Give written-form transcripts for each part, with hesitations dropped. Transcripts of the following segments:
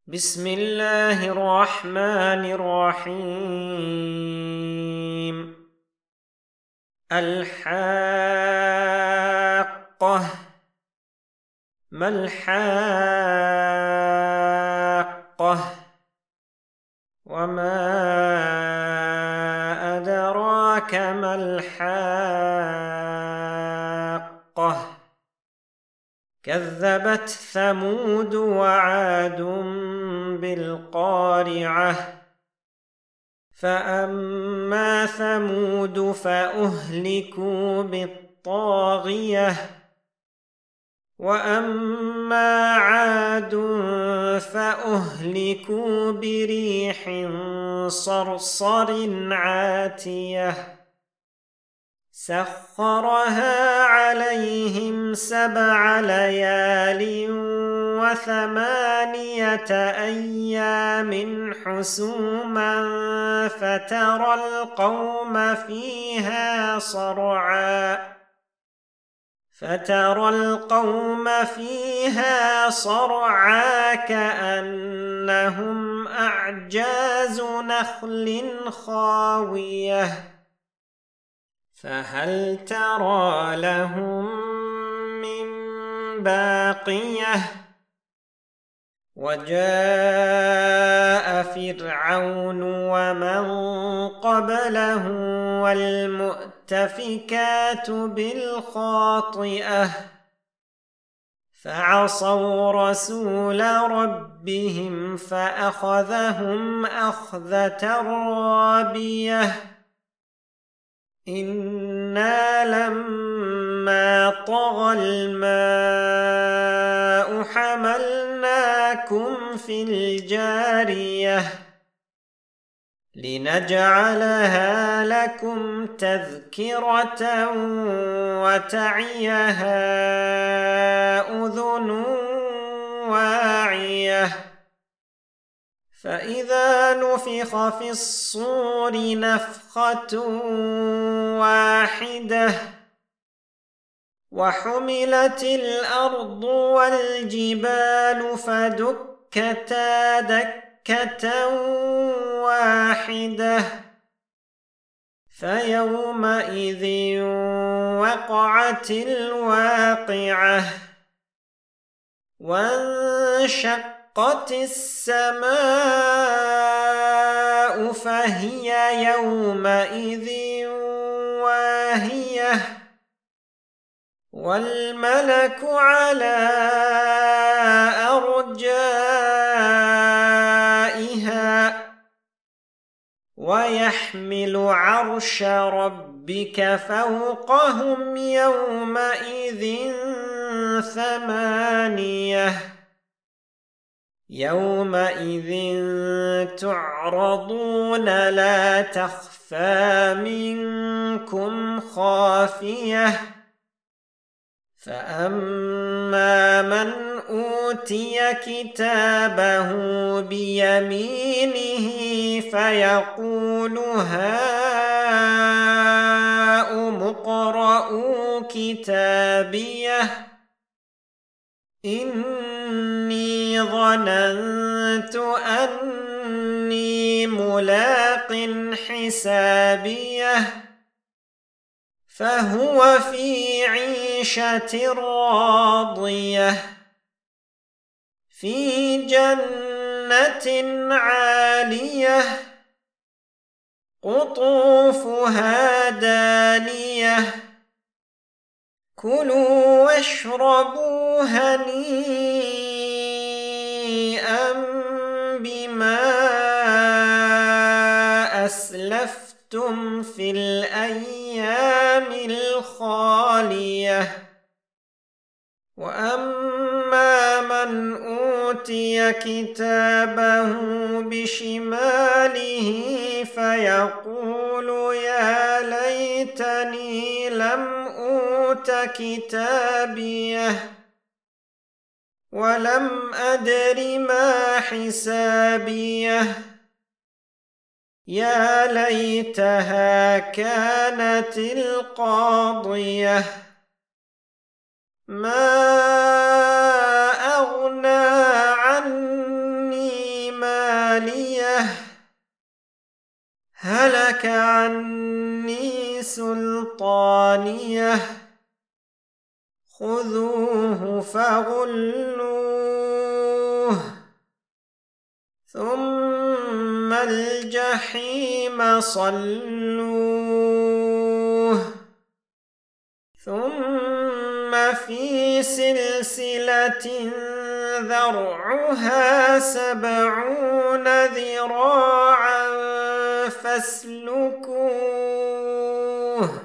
بسم الله الرحمن الرحيم. الحاقة. ما الحاقة؟ وما أدراك ما الحاقة؟ كذبت ثمود وعاد بالقارعة. فأما ثمود فأهلكوا بالطاغية، وأما عاد فأهلكوا بريح صرصر عاتية سخرها عليهم 7 ليال و8 أيام حسوما فترى القوم فيها صرعى كأنهم أعجاز نخل خاوية فهل ترى لهم من باقية؟ وجاء فرعون ومن قبله والمؤتفكات بالخاطئة فعصوا رسول ربهم فأخذهم أخذة رابية. إنا لما طغى الماء حملناكم في الجارية لنجعلها لكم تذكرة وتعيها أذن واعية. فإذا نفخ في الصور نفخة واحدة وحملت الأرض والجبال فدكتا دكة واحدة فيومئذ وقعت الواقعة وانشقت السماء فهي يومئذ واهية والملك على أرجائها ويحمل عرش ربك فوقهم يومئذ 8. يومئذ تعرضون لا تخفى منكم خافية. فأما من أوتي كتابه بيمينه فيقول هاؤم اقرءوا كتابيه إني ظننت أني ملاق حسابيه فهو في عيشة راضية في جنة عالية قطوفها دانية كلوا واشربوا هنيئا بما أسلفتم في الأيام الخالية. وأما من أوتي كتابه بشماله فيقول يا ليتني لم أوت كتابيه ولم أدر ما حسابيه يا ليتها كانت القاضية ما أغنى عني التالية هلك عني سلطانيه خذوه فغلوه ثم الجحيم صلوه ثم في سلسلة ذرعها 70 ذراعا فاسلكوه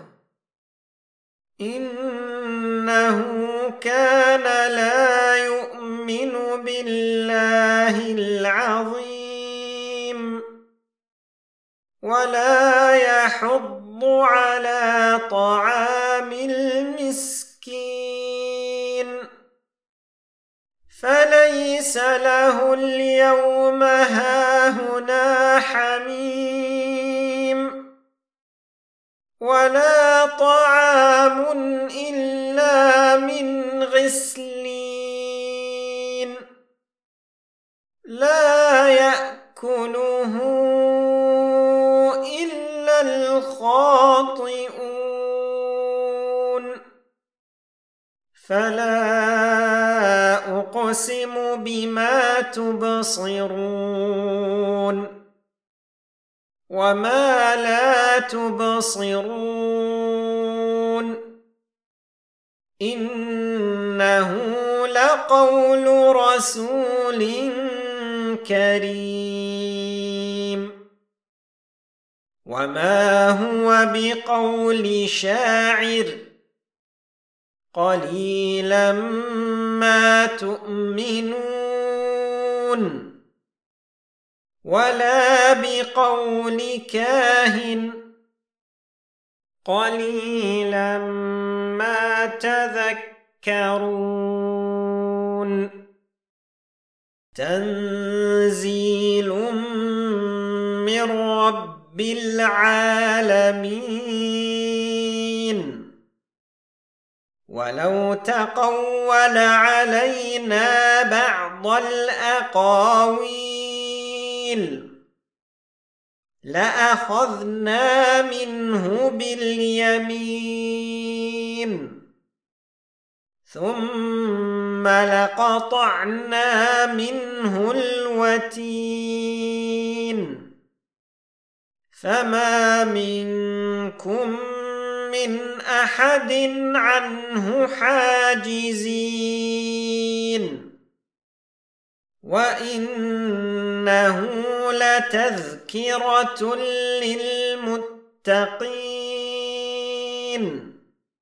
إنه كان لا يؤمن بالله العظيم ولا يحض على طعام المسكين فليس له اليوم هاهنا حميم ولا طعام إلا من غسلين لا يأكله إلا الخاطئون فلا أقسم بما تبصرون وما لا تبصرون إنه لقول رسول كريم وما هو بقول شاعر قليلا ما تؤمنون ولا بقول كاهن قليلا ما تذكرون تنزيل من رب العالمين ولو تقول علينا بعض الأقاويل لأخذنا منه باليمين ثم لقطعنا منه الوتين فما منكم من أحد عنه حاجزين وإنه لتذكرة للمتقين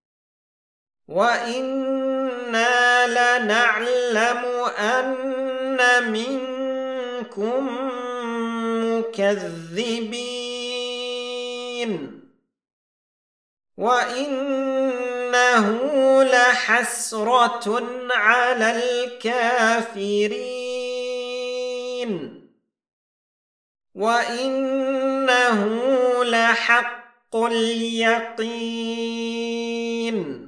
وإنا لنعلم أن منكم مكذبين وإنه لحسرة على الكافرين وإنه لحق اليقين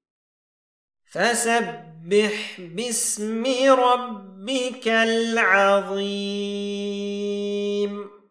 فسبح باسم ربك العظيم